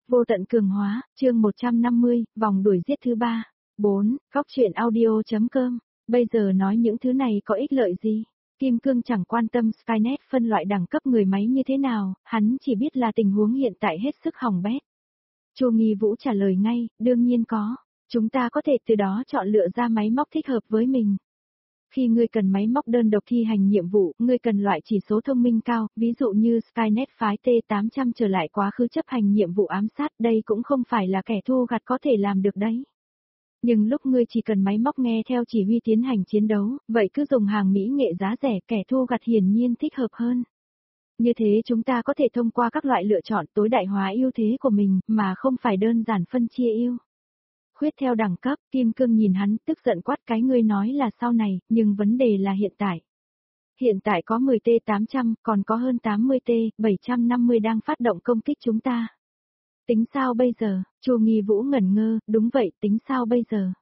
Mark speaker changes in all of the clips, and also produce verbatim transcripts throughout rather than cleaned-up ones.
Speaker 1: Vô tận cường hóa, chương một trăm năm mươi, vòng đuổi giết thứ ba. bốn. Góc truyện audio.com. Bây giờ nói những thứ này có ích lợi gì? Kim Cương chẳng quan tâm Skynet phân loại đẳng cấp người máy như thế nào, hắn chỉ biết là tình huống hiện tại hết sức hỏng bét. Chu Nghi Vũ trả lời ngay, đương nhiên có. Chúng ta có thể từ đó chọn lựa ra máy móc thích hợp với mình. Khi ngươi cần máy móc đơn độc thi hành nhiệm vụ, ngươi cần loại chỉ số thông minh cao, ví dụ như Skynet phái T tám trăm trở lại quá khứ chấp hành nhiệm vụ ám sát, đây cũng không phải là kẻ thu gặt có thể làm được đấy. Nhưng lúc ngươi chỉ cần máy móc nghe theo chỉ huy tiến hành chiến đấu, vậy cứ dùng hàng mỹ nghệ giá rẻ, kẻ thu gặt hiển nhiên thích hợp hơn. Như thế chúng ta có thể thông qua các loại lựa chọn tối đại hóa ưu thế của mình, mà không phải đơn giản phân chia ưu. Khuyết theo đẳng cấp, Kim Cương nhìn hắn tức giận quát, cái ngươi nói là sau này, nhưng vấn đề là hiện tại. Hiện tại có mười T tám trăm, còn có hơn tám mươi T bảy trăm năm mươi đang phát động công kích chúng ta. Tính sao bây giờ? Chu Nghi Vũ ngẩn ngơ, đúng vậy, tính sao bây giờ?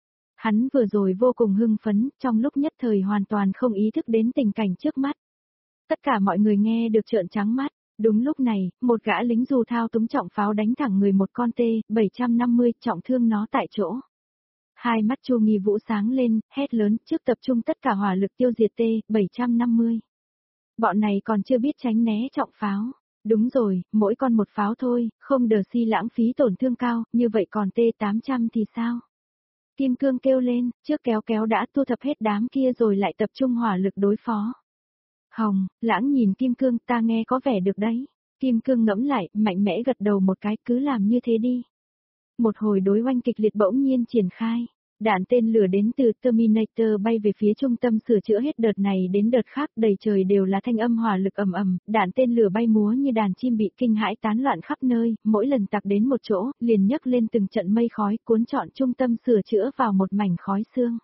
Speaker 1: Hắn vừa rồi vô cùng hưng phấn, trong lúc nhất thời hoàn toàn không ý thức đến tình cảnh trước mắt. Tất cả mọi người nghe được trợn trắng mắt. Đúng lúc này, một gã lính dù thao túng trọng pháo đánh thẳng người một con T bảy trăm năm mươi, trọng thương nó tại chỗ. Hai mắt Chu Nghi Vũ sáng lên, hét lớn, trước tập trung tất cả hỏa lực tiêu diệt T bảy trăm năm mươi. Bọn này còn chưa biết tránh né trọng pháo. Đúng rồi, mỗi con một pháo thôi, không đờ si lãng phí tổn thương cao, như vậy còn T tám trăm thì sao? Kim Cương kêu lên, trước kéo kéo đã thu thập hết đám kia rồi lại tập trung hỏa lực đối phó. Hồng, Lãng nhìn Kim Cương, ta nghe có vẻ được đấy. Kim Cương ngẫm lại, mạnh mẽ gật đầu một cái, cứ làm như thế đi. Một hồi đối oanh kịch liệt bỗng nhiên triển khai. Đạn tên lửa đến từ Terminator bay về phía trung tâm sửa chữa hết đợt này đến đợt khác, đầy trời đều là thanh âm hỏa lực ầm ầm, đạn tên lửa bay múa như đàn chim bị kinh hãi tán loạn khắp nơi, mỗi lần tạc đến một chỗ, liền nhấc lên từng trận mây khói, cuốn trọn trung tâm sửa chữa vào một mảnh khói xương.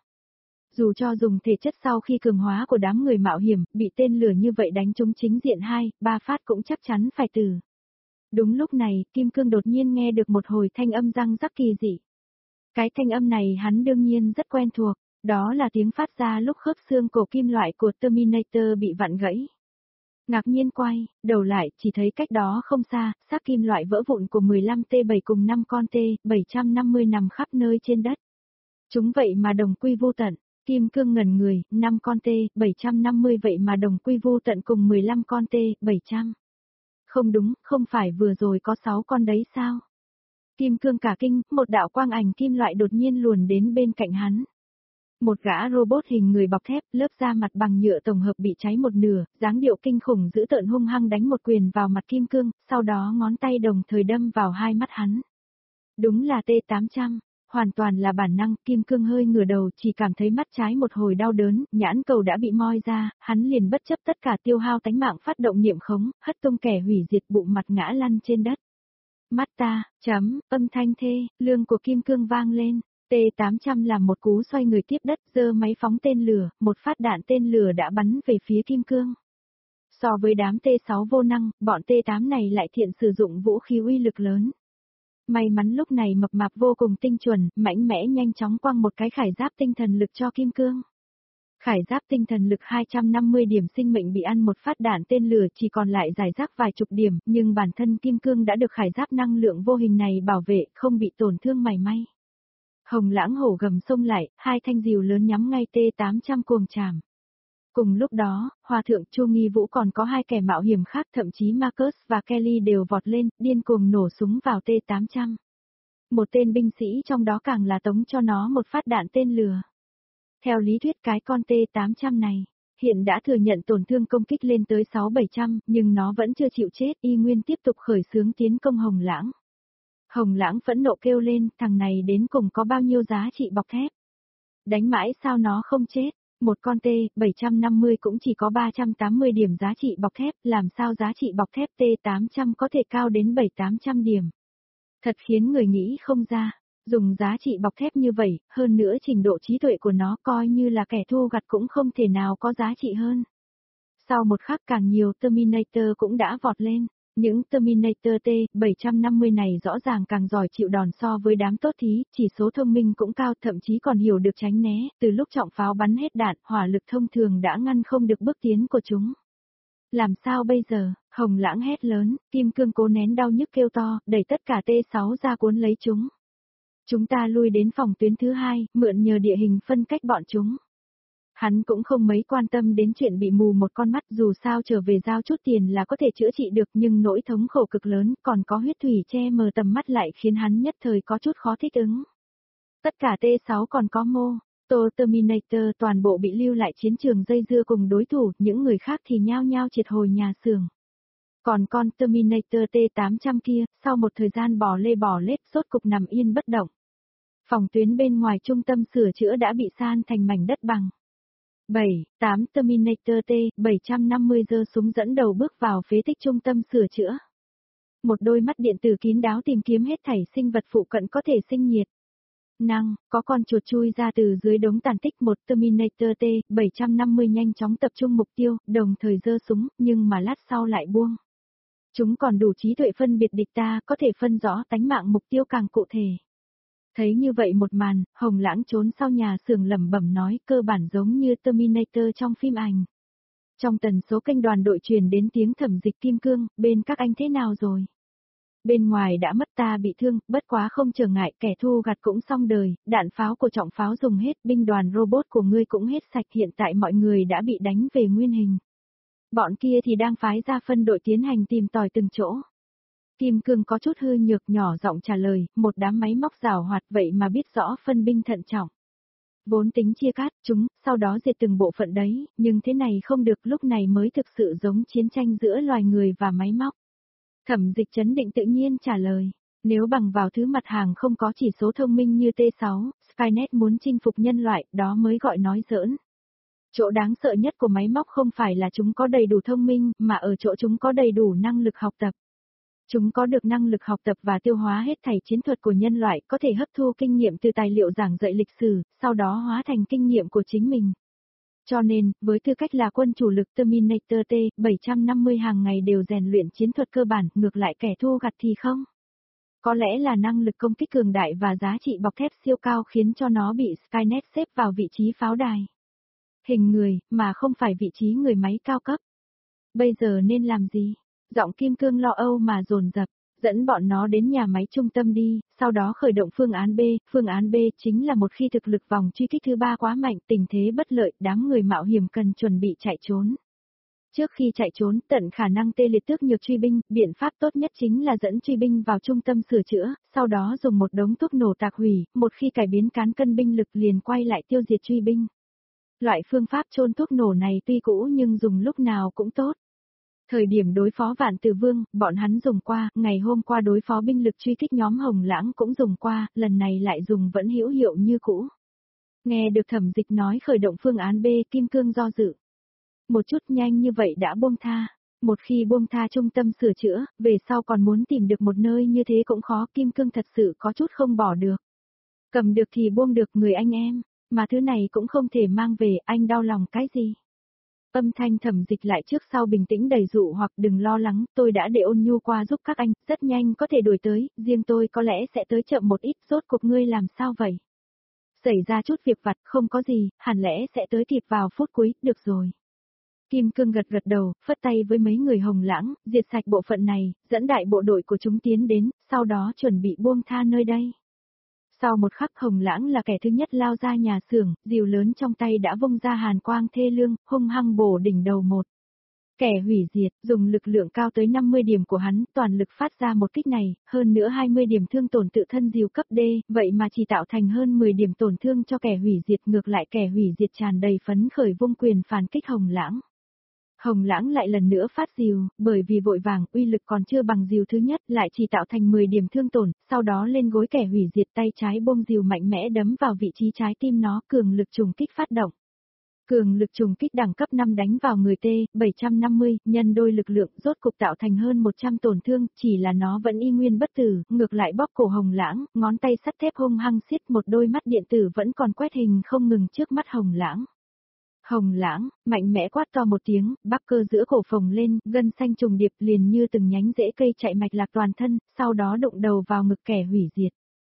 Speaker 1: Dù cho dùng thể chất sau khi cường hóa của đám người mạo hiểm, bị tên lửa như vậy đánh trúng chính diện hai, ba phát cũng chắc chắn phải tử. Đúng lúc này, Kim Cương đột nhiên nghe được một hồi thanh âm răng rắc kỳ dị. Cái thanh âm này hắn đương nhiên rất quen thuộc, đó là tiếng phát ra lúc khớp xương cổ kim loại của Terminator bị vặn gãy. Ngạc nhiên quay, đầu lại, chỉ thấy cách đó không xa, xác kim loại vỡ vụn của mười lăm T bảy cùng năm con T bảy trăm năm mươi nằm khắp nơi trên đất. Chúng vậy mà đồng quy vô tận. Kim Cương ngẩn người, năm con T bảy trăm năm mươi vậy mà đồng quy vô tận cùng mười lăm con T bảy trăm. Không đúng, không phải vừa rồi có sáu con đấy sao? Kim Cương cả kinh, một đạo quang ảnh kim loại đột nhiên luồn đến bên cạnh hắn. Một gã robot hình người bọc thép, lớp da mặt bằng nhựa tổng hợp bị cháy một nửa, dáng điệu kinh khủng dữ tợn hung hăng đánh một quyền vào mặt Kim Cương, sau đó ngón tay đồng thời đâm vào hai mắt hắn. Đúng là T tám trăm. Hoàn toàn là bản năng, Kim Cương hơi ngửa đầu chỉ cảm thấy mắt trái một hồi đau đớn, nhãn cầu đã bị moi ra, hắn liền bất chấp tất cả tiêu hao tánh mạng phát động niệm khống, hất tung kẻ hủy diệt bụng mặt ngã lăn trên đất. Mắt ta, chấm, âm thanh thê, lương của Kim Cương vang lên, T tám trăm làm một cú xoay người tiếp đất, giơ máy phóng tên lửa, một phát đạn tên lửa đã bắn về phía Kim Cương. So với đám T sáu vô năng, bọn T tám này lại thiện sử dụng vũ khí uy lực lớn. May mắn lúc này mập mạp vô cùng tinh chuẩn, mạnh mẽ nhanh chóng quăng một cái khải giáp tinh thần lực cho Kim Cương. Khải giáp tinh thần lực hai trăm năm mươi điểm sinh mệnh bị ăn một phát đạn tên lửa chỉ còn lại giải rác vài chục điểm, nhưng bản thân Kim Cương đã được khải giáp năng lượng vô hình này bảo vệ, không bị tổn thương mảy may. Hồng Lãng hổ gầm xông lại, hai thanh rìu lớn nhắm ngay T tám trăm cuồng chạm. Cùng lúc đó, Hòa thượng Chu Nghi Vũ còn có hai kẻ mạo hiểm khác, thậm chí Marcus và Kelly đều vọt lên, điên cuồng nổ súng vào T tám trăm. Một tên binh sĩ trong đó càng là tống cho nó một phát đạn tên lửa. Theo lý thuyết cái con T tám trăm này, hiện đã thừa nhận tổn thương công kích lên tới sáu bảy trăm, nhưng nó vẫn chưa chịu chết, y nguyên tiếp tục khởi xướng tiến công Hồng Lãng. Hồng Lãng phẫn nộ kêu lên, thằng này đến cùng có bao nhiêu giá trị bọc thép? Đánh mãi sao nó không chết? Một con T bảy trăm năm mươi cũng chỉ có ba trăm tám mươi điểm giá trị bọc thép, làm sao giá trị bọc thép T tám trăm có thể cao đến bảy tám trăm điểm. Thật khiến người nghĩ không ra, dùng giá trị bọc thép như vậy, hơn nữa trình độ trí tuệ của nó coi như là kẻ thu gặt cũng không thể nào có giá trị hơn. Sau một khắc càng nhiều Terminator cũng đã vọt lên. Những Terminator T bảy trăm năm mươi này rõ ràng càng giỏi chịu đòn so với đám tốt thí, chỉ số thông minh cũng cao, thậm chí còn hiểu được tránh né, từ lúc trọng pháo bắn hết đạn, hỏa lực thông thường đã ngăn không được bước tiến của chúng. Làm sao bây giờ, Hồng Lãng hét lớn, Kim Cương cố nén đau nhức kêu to, đẩy tất cả T sáu ra cuốn lấy chúng. Chúng ta lui đến phòng tuyến thứ hai, mượn nhờ địa hình phân cách bọn chúng. Hắn cũng không mấy quan tâm đến chuyện bị mù một con mắt, dù sao trở về giao chút tiền là có thể chữa trị được, nhưng nỗi thống khổ cực lớn còn có huyết thủy che mờ tầm mắt lại khiến hắn nhất thời có chút khó thích ứng. Tất cả T sáu còn có Mô, Tô Terminator toàn bộ bị lưu lại chiến trường dây dưa cùng đối thủ, những người khác thì nhao nhao triệt hồi nhà xưởng. Còn con Terminator T tám trăm kia, sau một thời gian bò lê bò lết, rốt cục nằm yên bất động. Phòng tuyến bên ngoài trung tâm sửa chữa đã bị san thành mảnh đất bằng. bảy, tám Terminator T bảy trăm năm mươi giơ súng dẫn đầu bước vào phế tích trung tâm sửa chữa. Một đôi mắt điện tử kín đáo tìm kiếm hết thảy sinh vật phụ cận có thể sinh nhiệt. Năng, có con chuột chui ra từ dưới đống tàn tích. Một Terminator T bảy trăm năm mươi nhanh chóng tập trung mục tiêu, đồng thời giơ súng, nhưng mà lát sau lại buông. Chúng còn đủ trí tuệ phân biệt địch ta, có thể phân rõ tánh mạng mục tiêu càng cụ thể. Thấy như vậy một màn, Hồng Lãng trốn sau nhà xưởng lẩm bẩm nói, cơ bản giống như Terminator trong phim ảnh. Trong tần số kênh đoàn đội truyền đến tiếng Thẩm Dịch Kim Cương, bên các anh thế nào rồi? Bên ngoài đã mất, ta bị thương, bất quá không trở ngại, kẻ thù gặt cũng xong đời, đạn pháo của trọng pháo dùng hết, binh đoàn robot của ngươi cũng hết sạch, hiện tại mọi người đã bị đánh về nguyên hình. Bọn kia thì đang phái ra phân đội tiến hành tìm tòi từng chỗ. Kim Cương có chút hư nhược nhỏ giọng trả lời, một đám máy móc rào hoạt vậy mà biết rõ phân binh thận trọng. Vốn tính chia cát chúng, sau đó diệt từng bộ phận đấy, nhưng thế này không được, lúc này mới thực sự giống chiến tranh giữa loài người và máy móc. Thẩm Dịch trấn định tự nhiên trả lời, nếu bằng vào thứ mặt hàng không có chỉ số thông minh như T sáu, Skynet muốn chinh phục nhân loại, đó mới gọi nói giỡn. Chỗ đáng sợ nhất của máy móc không phải là chúng có đầy đủ thông minh, mà ở chỗ chúng có đầy đủ năng lực học tập. Chúng có được năng lực học tập và tiêu hóa hết thảy chiến thuật của nhân loại, có thể hấp thu kinh nghiệm từ tài liệu giảng dạy lịch sử, sau đó hóa thành kinh nghiệm của chính mình. Cho nên, với tư cách là quân chủ lực, Terminator T bảy trăm năm mươi hàng ngày đều rèn luyện chiến thuật cơ bản, ngược lại kẻ thù gặt thì không. Có lẽ là năng lực công kích cường đại và giá trị bọc thép siêu cao khiến cho nó bị Skynet xếp vào vị trí pháo đài. Hình người, mà không phải vị trí người máy cao cấp. Bây giờ nên làm gì? Giọng Kim Cương lo âu mà dồn dập, dẫn bọn nó đến nhà máy trung tâm đi, sau đó khởi động phương án B, phương án B chính là một khi thực lực vòng truy kích thứ ba quá mạnh, tình thế bất lợi, đám người mạo hiểm cần chuẩn bị chạy trốn. Trước khi chạy trốn, tận khả năng tê liệt tước nhược truy binh, biện pháp tốt nhất chính là dẫn truy binh vào trung tâm sửa chữa, sau đó dùng một đống thuốc nổ tạc hủy, một khi cải biến cán cân binh lực liền quay lại tiêu diệt truy binh. Loại phương pháp chôn thuốc nổ này tuy cũ nhưng dùng lúc nào cũng tốt. Thời điểm đối phó Vạn Tử Vương, bọn hắn dùng qua, ngày hôm qua đối phó binh lực truy kích nhóm Hồng Lãng cũng dùng qua, lần này lại dùng vẫn hữu hiệu như cũ. Nghe được Thẩm Dịch nói khởi động phương án B, Kim Cương do dự. Một chút nhanh như vậy đã buông tha. Một khi buông tha trung tâm sửa chữa, về sau còn muốn tìm được một nơi như thế cũng khó, Kim Cương thật sự có chút không bỏ được. Cầm được thì buông được người anh em, mà thứ này cũng không thể mang về, anh đau lòng cái gì? Âm thanh Thẩm Dịch lại trước sau bình tĩnh đầy dụ hoặc đừng lo lắng, tôi đã để Ôn Nhu qua giúp các anh, rất nhanh có thể đuổi tới, riêng tôi có lẽ sẽ tới chậm một ít, rốt cuộc ngươi làm sao vậy? Xảy ra chút việc vặt, không có gì, hẳn lẽ sẽ tới kịp vào phút cuối, được rồi. Kim Cương gật gật đầu, phất tay với mấy người Hồng Lãng, diệt sạch bộ phận này, dẫn đại bộ đội của chúng tiến đến, sau đó chuẩn bị buông tha nơi đây. Sau một khắc Hồng Lãng là kẻ thứ nhất lao ra nhà xưởng, rìu lớn trong tay đã vung ra hàn quang thê lương, hung hăng bổ đỉnh đầu một. Kẻ hủy diệt, dùng lực lượng cao tới năm mươi điểm của hắn, toàn lực phát ra một kích này, hơn nữa hai mươi điểm thương tổn tự thân rìu cấp D, vậy mà chỉ tạo thành hơn mười điểm tổn thương cho kẻ hủy diệt, ngược lại kẻ hủy diệt tràn đầy phấn khởi vung quyền phản kích Hồng Lãng. Hồng Lãng lại lần nữa phát rìu, bởi vì vội vàng, uy lực còn chưa bằng rìu thứ nhất, lại chỉ tạo thành mười điểm thương tổn, sau đó lên gối kẻ hủy diệt, tay trái buông rìu mạnh mẽ đấm vào vị trí trái tim nó, cường lực trùng kích phát động. Cường lực trùng kích đẳng cấp năm đánh vào người T bảy trăm năm mươi, nhân đôi lực lượng, rốt cục tạo thành hơn một trăm tổn thương, chỉ là nó vẫn y nguyên bất tử, ngược lại bóp cổ Hồng Lãng, ngón tay sắt thép hung hăng xiết, một đôi mắt điện tử vẫn còn quét hình không ngừng trước mắt Hồng Lãng. Hồng Lãng, mạnh mẽ quát to một tiếng, bắp cơ giữa cổ phồng lên, gân xanh trùng điệp liền như từng nhánh rễ cây chạy mạch lạc toàn thân, sau đó đụng đầu vào ngực kẻ hủy diệt.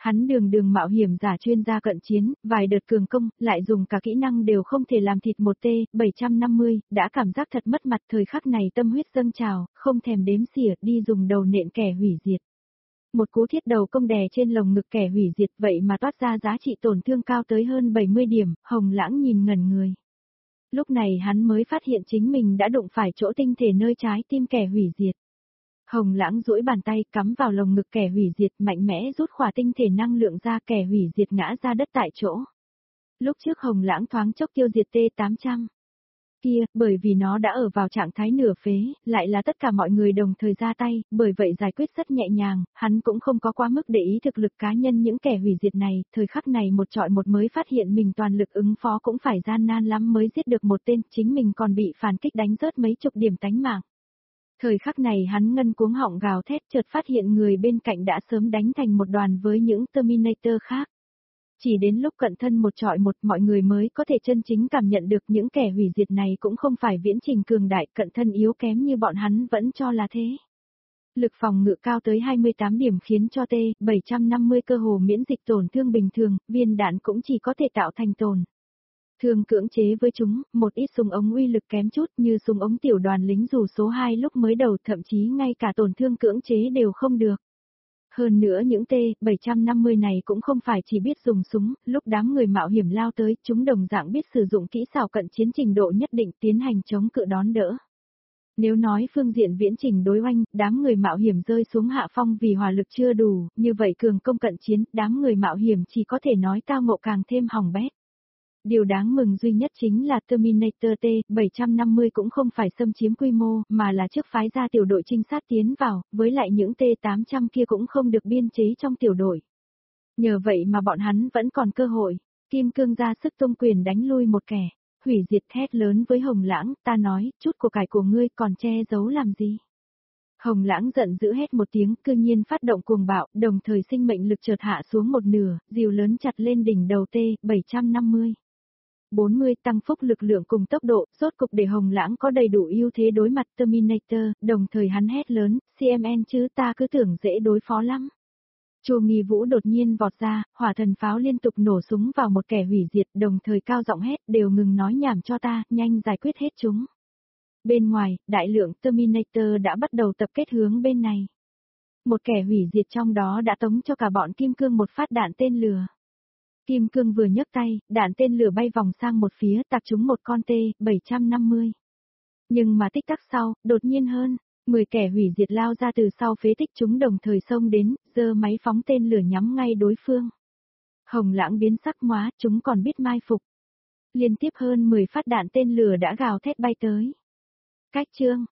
Speaker 1: Hắn đường đường mạo hiểm giả chuyên gia cận chiến, vài đợt cường công, lại dùng cả kỹ năng đều không thể làm thịt một T bảy trăm năm mươi, đã cảm giác thật mất mặt. Thời khắc này tâm huyết dâng trào, không thèm đếm xỉa, đi dùng đầu nện kẻ hủy diệt. Một cú thiết đầu công đè trên lồng ngực kẻ hủy diệt, vậy mà toát ra giá trị tổn thương cao tới hơn bảy mươi điểm. Hồng Lãng nhìn ngẩn người. Lúc này hắn mới phát hiện chính mình đã đụng phải chỗ tinh thể nơi trái tim kẻ hủy diệt. Hồng Lãng duỗi bàn tay cắm vào lồng ngực kẻ hủy diệt, mạnh mẽ rút khỏa tinh thể năng lượng ra, kẻ hủy diệt ngã ra đất tại chỗ. Lúc trước Hồng Lãng thoáng chốc tiêu diệt T tám trăm. Kia, bởi vì nó đã ở vào trạng thái nửa phế, lại là tất cả mọi người đồng thời ra tay, bởi vậy giải quyết rất nhẹ nhàng, hắn cũng không có quá mức để ý thực lực cá nhân những kẻ hủy diệt này, thời khắc này một trọi một mới phát hiện mình toàn lực ứng phó cũng phải gian nan lắm mới giết được một tên, chính mình còn bị phản kích đánh rớt mấy chục điểm tánh mạng. Thời khắc này hắn ngân cuống họng gào thét, chợt phát hiện người bên cạnh đã sớm đánh thành một đoàn với những Terminator khác. Chỉ đến lúc cận thân một trọi một, mọi người mới có thể chân chính cảm nhận được những kẻ hủy diệt này cũng không phải viễn trình cường đại, cận thân yếu kém như bọn hắn vẫn cho là thế. Lực phòng ngự cao tới hai mươi tám điểm khiến cho T bảy trăm năm mươi cơ hồ miễn dịch tổn thương bình thường, viên đạn cũng chỉ có thể tạo thành tổn thương cưỡng chế với chúng. Một ít súng ống uy lực kém chút như súng ống tiểu đoàn lính dù số hai lúc mới đầu, thậm chí ngay cả tổn thương cưỡng chế đều không được. Hơn nữa những T bảy trăm năm mươi này cũng không phải chỉ biết dùng súng, lúc đám người mạo hiểm lao tới, chúng đồng dạng biết sử dụng kỹ xảo cận chiến trình độ nhất định tiến hành chống cự đón đỡ. Nếu nói phương diện viễn trình đối oanh, đám người mạo hiểm rơi xuống hạ phong vì hỏa lực chưa đủ, như vậy cường công cận chiến, đám người mạo hiểm chỉ có thể nói tao ngộ càng thêm hỏng bét. Điều đáng mừng duy nhất chính là Terminator T bảy trăm năm mươi cũng không phải xâm chiếm quy mô, mà là trước phái ra tiểu đội trinh sát tiến vào, với lại những T tám trăm kia cũng không được biên chế trong tiểu đội. Nhờ vậy mà bọn hắn vẫn còn cơ hội. Kim Cương ra sức tung quyền đánh lui một kẻ, hủy diệt thét lớn với Hồng Lãng, ta nói, chút của cải của ngươi còn che giấu làm gì? Hồng Lãng giận dữ hét một tiếng, cư nhiên phát động cuồng bạo, đồng thời sinh mệnh lực chợt hạ xuống một nửa, dìu lớn chặt lên đỉnh đầu T bảy trăm năm mươi. bốn mươi tăng phúc lực lượng cùng tốc độ, rốt cục để Hồng Lãng có đầy đủ ưu thế đối mặt Terminator, đồng thời hắn hét lớn, xê em en chứ ta cứ tưởng dễ đối phó lắm. Chu Nghi Vũ đột nhiên vọt ra, hỏa thần pháo liên tục nổ súng vào một kẻ hủy diệt, đồng thời cao giọng hét, đều ngừng nói nhảm cho ta, nhanh giải quyết hết chúng. Bên ngoài, đại lượng Terminator đã bắt đầu tập kết hướng bên này. Một kẻ hủy diệt trong đó đã tống cho cả bọn Kim Cương một phát đạn tên lửa. Kim Cương vừa nhấc tay, đạn tên lửa bay vòng sang một phía, tạc trúng một con T bảy trăm năm mươi. Nhưng mà tích tắc sau, đột nhiên hơn, mười kẻ hủy diệt lao ra từ sau phế tích, chúng đồng thời xông đến, giơ máy phóng tên lửa nhắm ngay đối phương. Hồng Lãng biến sắc hóa, chúng còn biết mai phục. Liên tiếp hơn mười phát đạn tên lửa đã gào thét bay tới. Cách chương